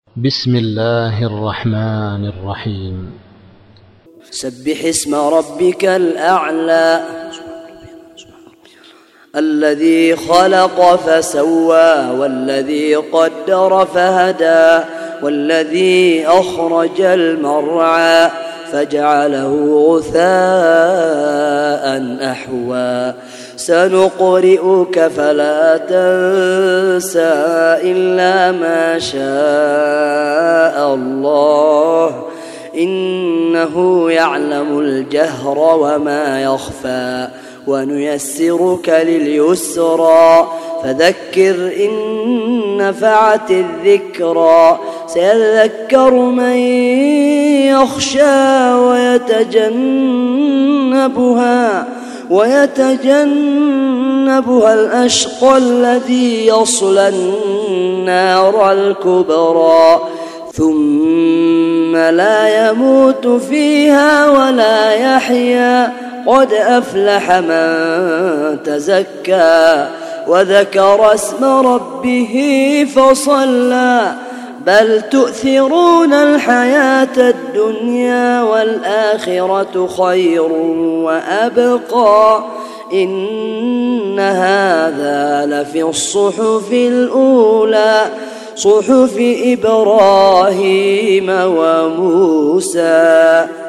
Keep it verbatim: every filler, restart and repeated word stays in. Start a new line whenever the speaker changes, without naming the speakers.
بسم الله الرحمن الرحيم.
سبح اسم ربك الأعلى الذي خلق فسوى والذي قدر فهدى والذي أخرج المرعى فجعله غثاء أحوى سنقرئك فلا تنسى إلا ما شاء الله إنه يعلم الجهر وما يخفى ونيسرك لليسرى فذكر إن نفعت الذكرى سيذكر من يخشى ويتجنبها ويتجنبها الأشقى الذي يصلى النار الكبرى ثم لا يموت فيها ولا يحيا قد أفلح من تزكى وذكر اسم ربه فصلى بل تؤثرون الحياة الدنيا والآخرة خير وأبقى إن هذا لفي الصحف الأولى صحف إبراهيم وموسى.